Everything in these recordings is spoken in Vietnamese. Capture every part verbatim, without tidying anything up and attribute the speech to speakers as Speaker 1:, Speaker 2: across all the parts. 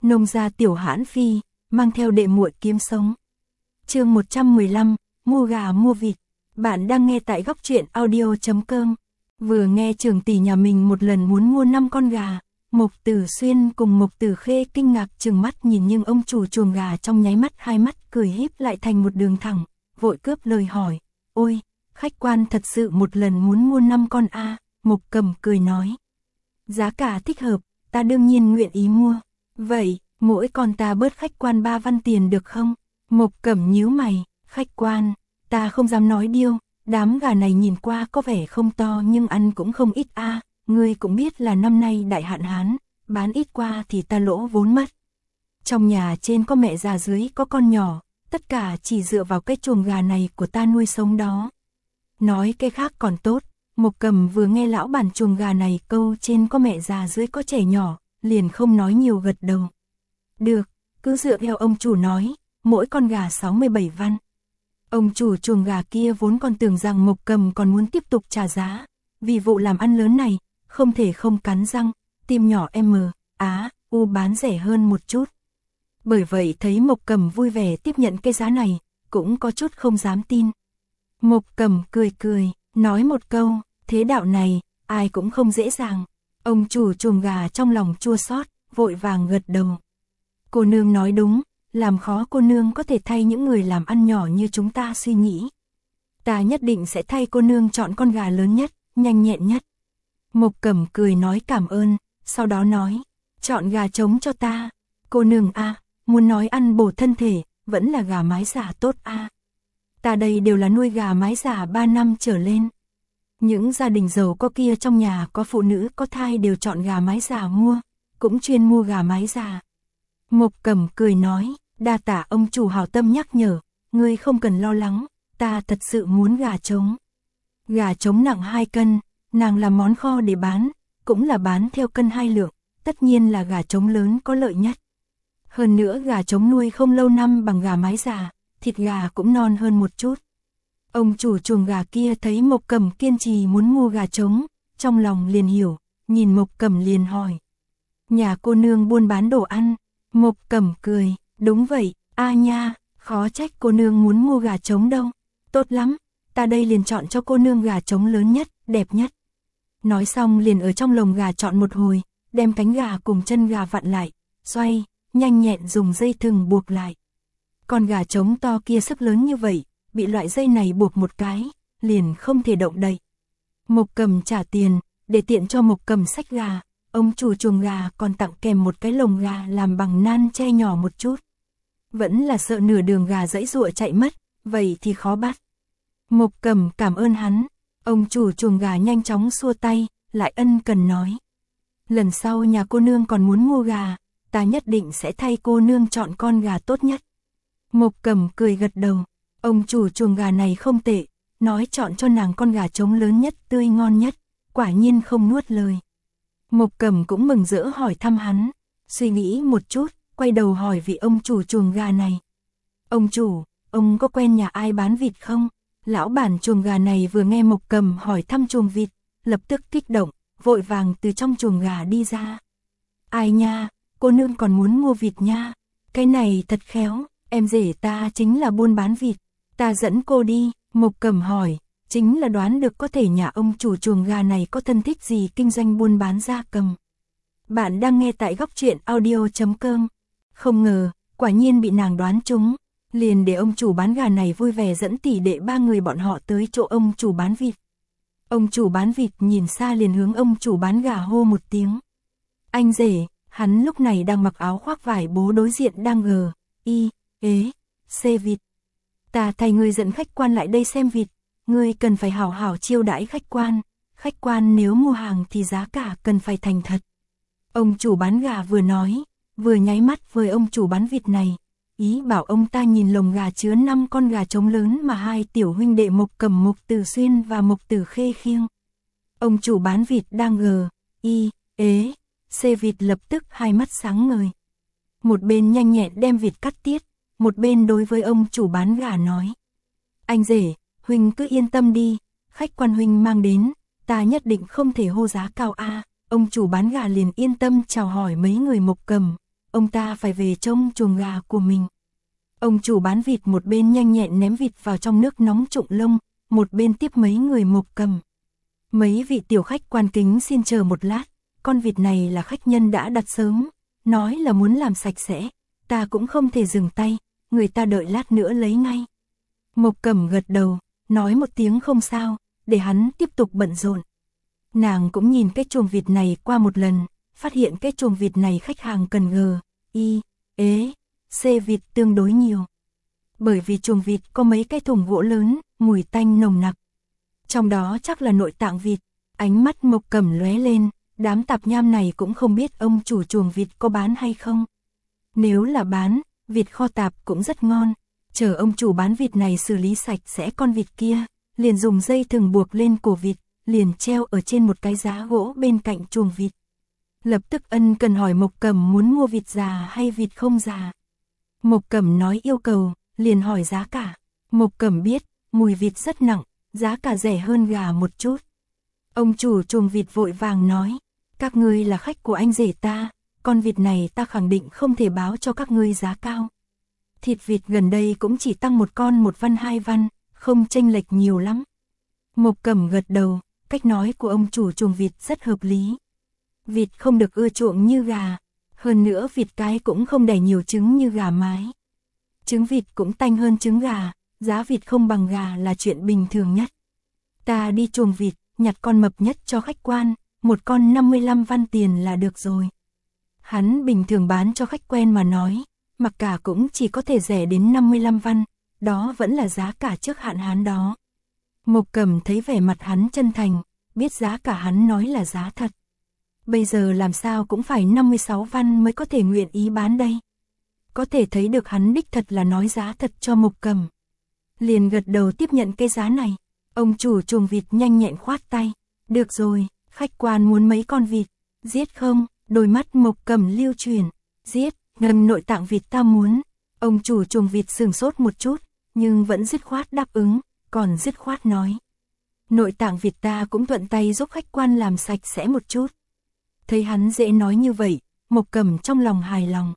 Speaker 1: Nông gia Tiểu Hãn Phi, mang theo đệ muội kiếm sống. Chương một trăm mười lăm, mua gà mua vịt. Bạn đang nghe tại góc truyện audio chấm com. Vừa nghe trưởng tỷ nhà mình một lần muốn mua năm con gà, Mộc Tử Xuyên cùng Mộc Tử Khê kinh ngạc trừng mắt nhìn, nhưng ông chủ chuồng gà trong nháy mắt hai mắt cười híp lại thành một đường thẳng, vội cướp lời hỏi: "Ôi, khách quan thật sự một lần muốn mua năm con a?" À? Mộc Cầm cười nói: "Giá cả thích hợp, ta đương nhiên nguyện ý mua. Vậy, mỗi con ta bớt khách quan ba văn tiền được không?" Mộc Cẩm nhíu mày: "Khách quan, ta không dám nói điêu, đám gà này nhìn qua có vẻ không to nhưng ăn cũng không ít a, à. Ngươi cũng biết là năm nay đại hạn hán, bán ít qua thì ta lỗ vốn mất. Trong nhà trên có mẹ già dưới có con nhỏ, tất cả chỉ dựa vào cái chuồng gà này của ta nuôi sống đó." Nói cái khác còn tốt, Mộc Cầm vừa nghe lão bản chuồng gà này câu trên có mẹ già dưới có trẻ nhỏ, liền không nói nhiều gật đầu. "Được, cứ dựa theo ông chủ nói, mỗi con gà sáu mươi bảy văn." Ông chủ chuồng gà kia vốn còn tưởng rằng Mộc Cầm còn muốn tiếp tục trả giá, vì vụ làm ăn lớn này, không thể không cắn răng, tim nhỏ M, Á, U bán rẻ hơn một chút. Bởi vậy thấy Mộc Cầm vui vẻ tiếp nhận cái giá này, cũng có chút không dám tin. Mộc Cầm cười cười, nói một câu: "Thế đạo này, ai cũng không dễ dàng." Ông chủ chuồng gà trong lòng chua xót, vội vàng gật đầu. "Cô nương nói đúng, làm khó cô nương có thể thay những người làm ăn nhỏ như chúng ta suy nghĩ. Ta nhất định sẽ thay cô nương chọn con gà lớn nhất, nhanh nhẹn nhất." Mộc Cẩm cười nói cảm ơn, sau đó nói: "Chọn gà trống cho ta. Cô nương a, à, muốn nói ăn bổ thân thể, vẫn là gà mái giả tốt a. À. Ta đây đều là nuôi gà mái giả ba năm trở lên. Những gia đình giàu có kia trong nhà có phụ nữ có thai đều chọn gà mái giả mua, cũng chuyên mua gà mái giả." Mộc Cẩm cười nói: "Đa tạ ông chủ hảo tâm nhắc nhở, ngươi không cần lo lắng, ta thật sự muốn gà trống. Gà trống nặng hai cân, nàng làm món kho để bán, cũng là bán theo cân hai lượng, tất nhiên là gà trống lớn có lợi nhất. Hơn nữa gà trống nuôi không lâu năm bằng gà mái già, thịt gà cũng non hơn một chút." Ông chủ chuồng gà kia thấy Mộc Cẩm kiên trì muốn mua gà trống, trong lòng liền hiểu, nhìn Mộc Cẩm liền hỏi: "Nhà cô nương buôn bán đồ ăn?" Mộc Cẩm cười: "Đúng vậy, a nha, khó trách cô nương muốn mua gà trống đâu. Tốt lắm, ta đây liền chọn cho cô nương gà trống lớn nhất, đẹp nhất." Nói xong liền ở trong lồng gà chọn một hồi, đem cánh gà cùng chân gà vặn lại, xoay, nhanh nhẹn dùng dây thừng buộc lại. Con gà trống to kia sức lớn như vậy, bị loại dây này buộc một cái, liền không thể động đậy. Mộc Cầm trả tiền, để tiện cho Mộc Cầm xách gà, ông chủ chuồng gà còn tặng kèm một cái lồng gà làm bằng nan tre nhỏ một chút. Vẫn là sợ nửa đường gà giãy giụa chạy mất, vậy thì khó bắt. Mộc Cầm cảm ơn hắn, ông chủ chuồng gà nhanh chóng xua tay, lại ân cần nói: "Lần sau nhà cô nương còn muốn mua gà, ta nhất định sẽ thay cô nương chọn con gà tốt nhất." Mộc Cầm cười gật đầu, ông chủ chuồng gà này không tệ, nói chọn cho nàng con gà trống lớn nhất, tươi ngon nhất, quả nhiên không nuốt lời. Mộc Cầm cũng mừng rỡ hỏi thăm hắn, suy nghĩ một chút, quay đầu hỏi vị ông chủ chuồng gà này: "Ông chủ, ông có quen nhà ai bán vịt không?" Lão bản chuồng gà này vừa nghe Mộc Cầm hỏi thăm chuồng vịt, lập tức kích động, vội vàng từ trong chuồng gà đi ra. "Ai nha, cô nương còn muốn mua vịt nha, cái này thật khéo, em rể ta chính là buôn bán vịt, ta dẫn cô đi." Mộc Cầm hỏi, chính là đoán được có thể nhà ông chủ chuồng gà này có thân thích gì kinh doanh buôn bán gia cầm. Bạn đang nghe tại góc truyện audio chấm com. Không ngờ, quả nhiên bị nàng đoán trúng, liền để ông chủ bán gà này vui vẻ dẫn tỷ đệ ba người bọn họ tới chỗ ông chủ bán vịt. Ông chủ bán vịt nhìn xa liền hướng ông chủ bán gà hô một tiếng: "Anh rể." Hắn lúc này đang mặc áo khoác vải bố, đối diện đang gờ, y, ế, xê vịt. "Ta thay ngươi dẫn khách quan lại đây xem vịt, ngươi cần phải hảo hảo chiêu đãi khách quan, khách quan nếu mua hàng thì giá cả cần phải thành thật." Ông chủ bán gà vừa nói, vừa nháy mắt với ông chủ bán vịt này, ý bảo ông ta nhìn lồng gà chứa năm con gà trống lớn mà hai tiểu huynh đệ Mộc Cẩm, Mộc Tử Xuyên và Mộc Tử Khê khiêng. Ông chủ bán vịt đang gờ, y, ế, xê vịt lập tức hai mắt sáng ngời. Một bên nhanh nhẹn đem vịt cắt tiết, một bên đối với ông chủ bán gà nói: "Anh rể, huynh cứ yên tâm đi, khách quan huynh mang đến, ta nhất định không thể hô giá cao a." Ông chủ bán gà liền yên tâm chào hỏi mấy người Mộc Cầm, ông ta phải về trông chuồng gà của mình. Ông chủ bán vịt một bên nhanh nhẹn ném vịt vào trong nước nóng trụng lông, một bên tiếp mấy người Mộc Cầm. Mấy vị tiểu khách quan kính xin chờ một lát, con vịt này là khách nhân đã đặt sớm, nói là muốn làm sạch sẽ, ta cũng không thể dừng tay, người ta đợi lát nữa lấy ngay. Mộc Cầm gật đầu, nói một tiếng không sao, để hắn tiếp tục bận rộn. Nàng cũng nhìn cái chuồng vịt này qua một lần, phát hiện cái chuồng vịt này khách hàng cần G, I, ế, C vịt tương đối nhiều. Bởi vì chuồng vịt có mấy cái thùng gỗ lớn, mùi tanh nồng nặc. Trong đó chắc là nội tạng vịt, ánh mắt Mộc Cầm lóe lên, đám tạp nham này cũng không biết ông chủ chuồng vịt có bán hay không. Nếu là bán, vịt kho tạp cũng rất ngon, chờ ông chủ bán vịt này xử lý sạch sẽ con vịt kia, liền dùng dây thừng buộc lên cổ vịt, liền treo ở trên một cái giá gỗ bên cạnh chuồng vịt. Lập tức ân cần hỏi Mộc Cầm muốn mua vịt già hay vịt không già. Mộc Cầm nói yêu cầu, liền hỏi giá cả. Mộc Cầm biết, mùi vịt rất nặng, giá cả rẻ hơn gà một chút. Ông chủ chuồng vịt vội vàng nói, các ngươi là khách của anh rể ta, con vịt này ta khẳng định không thể báo cho các ngươi giá cao. Thịt vịt gần đây cũng chỉ tăng một con một văn hai văn, không chênh lệch nhiều lắm. Mộc Cầm gật đầu, cách nói của ông chủ chuồng vịt rất hợp lý. Vịt không được ưa chuộng như gà, hơn nữa vịt cái cũng không đẻ nhiều trứng như gà mái. Trứng vịt cũng tanh hơn trứng gà, giá vịt không bằng gà là chuyện bình thường nhất. Ta đi chuồng vịt, nhặt con mập nhất cho khách quan, một con năm mươi lăm văn tiền là được rồi. Hắn bình thường bán cho khách quen mà nói, mặc cả cũng chỉ có thể rẻ đến năm mươi lăm văn, đó vẫn là giá cả trước hạn hắn đó. Mộc Cầm thấy vẻ mặt hắn chân thành, biết giá cả hắn nói là giá thật. Bây giờ làm sao cũng phải năm mươi sáu văn mới có thể nguyện ý bán đây. Có thể thấy được hắn đích thật là nói giá thật cho Mộc Cầm. Liền gật đầu tiếp nhận cái giá này. Ông chủ chuồng vịt nhanh nhẹn khoát tay. Được rồi, khách quan muốn mấy con vịt. Giết không? Đôi mắt Mộc Cầm lưu chuyển. Giết, ngầm nội tạng vịt ta muốn. Ông chủ chuồng vịt sửng sốt một chút, nhưng vẫn dứt khoát đáp ứng, còn dứt khoát nói. Nội tạng vịt ta cũng thuận tay giúp khách quan làm sạch sẽ một chút. Thấy hắn dễ nói như vậy, Mộc Cầm trong lòng hài lòng.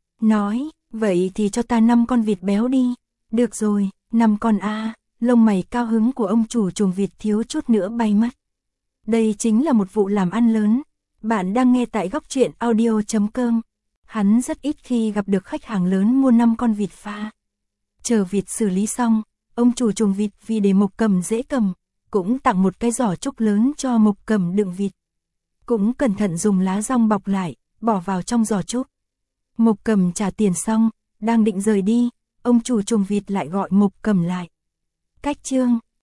Speaker 1: Nói, vậy thì cho ta năm con vịt béo đi. Được rồi, năm con a. Lông mày cao hứng của ông chủ chuồng vịt thiếu chút nữa bay mất. Đây chính là một vụ làm ăn lớn. Bạn đang nghe tại góc truyện audio chấm com. Hắn rất ít khi gặp được khách hàng lớn mua năm con vịt pha. Chờ vịt xử lý xong, ông chủ chuồng vịt vì để Mộc Cầm dễ cầm, cũng tặng một cái giỏ trúc lớn cho Mộc Cầm đựng vịt. Cũng cẩn thận dùng lá dong bọc lại, bỏ vào trong giỏ trúc. Mộc Cầm trả tiền xong, đang định rời đi, ông chủ chuồng vịt lại gọi Mộc Cầm lại. Cách chương